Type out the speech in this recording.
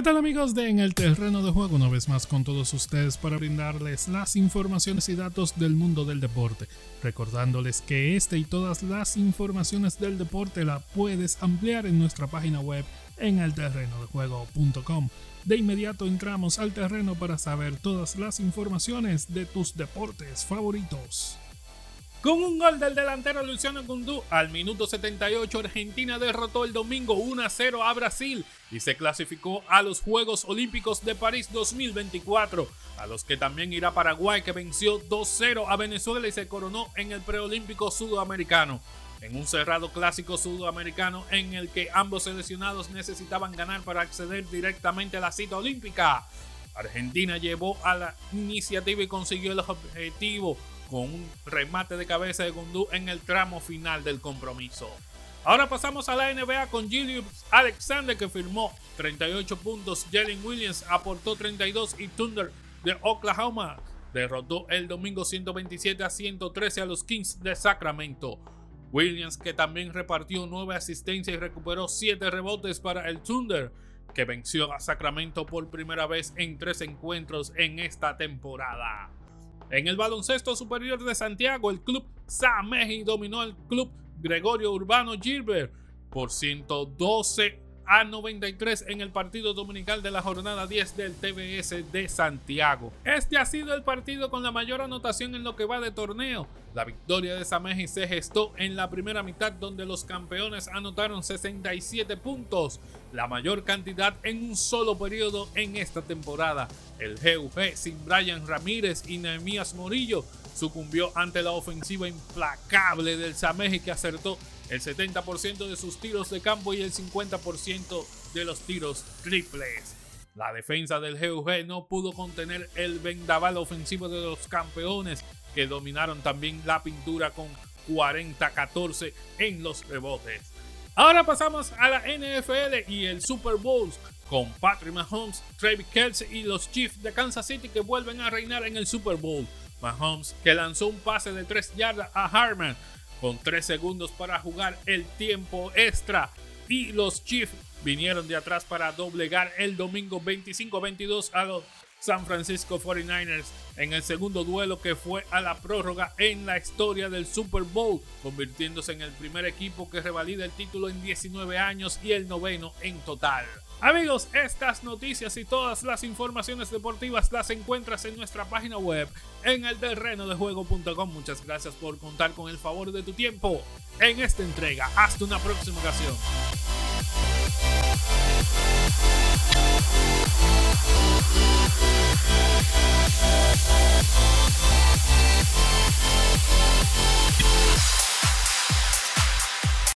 ¿Qué tal amigos de En el Terreno de Juego? Una vez más con todos ustedes para brindarles las informaciones y datos del mundo del deporte. Recordándoles que este y todas las informaciones del deporte la puedes ampliar en nuestra página web en elterrenodejuego.com. De inmediato entramos al terreno para saber todas las informaciones de tus deportes favoritos. Con un gol del delantero Luciano Gundú al minuto 78, Argentina derrotó el domingo 1-0 a Brasil y se clasificó a los Juegos Olímpicos de París 2024, a los que también irá Paraguay, que venció 2-0 a Venezuela y se coronó en el preolímpico sudamericano. En un cerrado clásico sudamericano en el que ambos seleccionados necesitaban ganar para acceder directamente a la cita olímpica. Argentina llevó a la iniciativa y consiguió el objetivo con un remate de cabeza de Gundú en el tramo final del compromiso. Ahora pasamos a la NBA con Julius Alexander, que firmó 38 puntos. Jalen Williams aportó 32 y Thunder de Oklahoma derrotó el domingo 127-113 a los Kings de Sacramento. Williams, que también repartió 9 asistencias y recuperó 7 rebotes para el Thunder, que venció a Sacramento por primera vez en 3 encuentros en esta temporada. En el baloncesto superior de Santiago, el club Sameji dominó al club Gregorio Urbano Gilbert por 112-93 en el partido dominical de la jornada 10 del TBS de Santiago. Este ha sido el partido con la mayor anotación en lo que va de torneo. La victoria de Sameji se gestó en la primera mitad, donde los campeones anotaron 67 puntos, la mayor cantidad en un solo periodo en esta temporada. El GUG, sin Brian Ramírez y Nehemías Morillo, sucumbió ante la ofensiva implacable del Sameji, que acertó el 70% de sus tiros de campo y el 50% de los tiros triples. La defensa del GUG no pudo contener el vendaval ofensivo de los campeones, que dominaron también la pintura con 40-14 en los rebotes. Ahora pasamos a la NFL y el Super Bowl con Patrick Mahomes, Travis Kelce y los Chiefs de Kansas City, que vuelven a reinar en el Super Bowl. Mahomes, que lanzó un pase de 3 yardas a Harman con 3 segundos para jugar el tiempo extra, y los Chiefs vinieron de atrás para doblegar el domingo 25-22 a los San Francisco 49ers en el segundo duelo, que fue a la prórroga en la historia del Super Bowl, convirtiéndose en el primer equipo que revalida el título en 19 años y el 9º en total. Amigos, estas noticias y todas las informaciones deportivas las encuentras en nuestra página web en elterrenodejuego.com. Muchas gracias por contar con el favor de tu tiempo en esta entrega. Hasta una próxima ocasión.